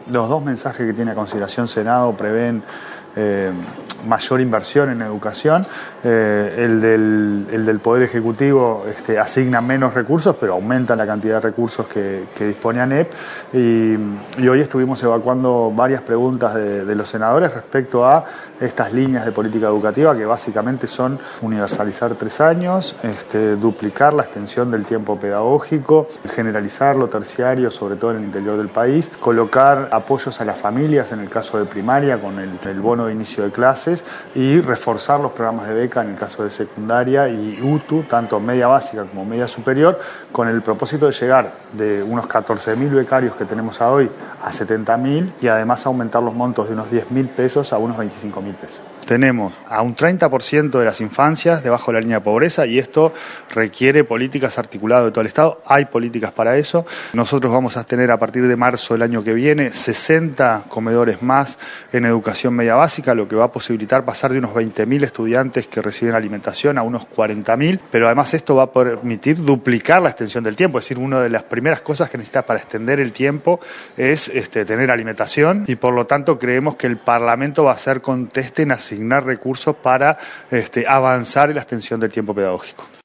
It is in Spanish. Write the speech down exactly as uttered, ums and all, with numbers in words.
Los dos mensajes que tiene a consideración Senado prevén eh, mayor inversión en educación. Eh, el, del, el del Poder Ejecutivo este, asigna menos recursos, pero aumenta la cantidad de recursos que, que dispone ANEP. Y, y hoy estuvimos evacuando varias preguntas de, de los senadores respecto a estas líneas de política educativa, que básicamente son universalizar tres años, este, duplicar la extensión del tiempo pedagógico, generalizar lo terciario, sobre todo en el interior del país, colocar apoyos a las familias en el caso de primaria con el, el bono de inicio de clases y reforzar los programas de beca en el caso de secundaria y U T U, tanto media básica como media superior, con el propósito de llegar de unos catorce mil becarios que tenemos a hoy a setenta mil y además aumentar los montos de unos diez mil pesos a unos veinticinco mil pesos. Tenemos a un treinta por ciento de las infancias debajo de la línea de pobreza y esto requiere políticas articuladas de todo el Estado. Hay políticas para eso. Nosotros vamos a tener a partir de marzo del año que viene sesenta comedores más en educación media básica, lo que va a posibilitar pasar de unos veinte mil estudiantes que reciben alimentación a unos cuarenta mil, pero además esto va a permitir duplicar la extensión del tiempo. Es decir, una de las primeras cosas que necesita para extender el tiempo es este, tener alimentación y por lo tanto creemos que el Parlamento va a ser conteste en asignar recursos para este, avanzar en la extensión del tiempo pedagógico.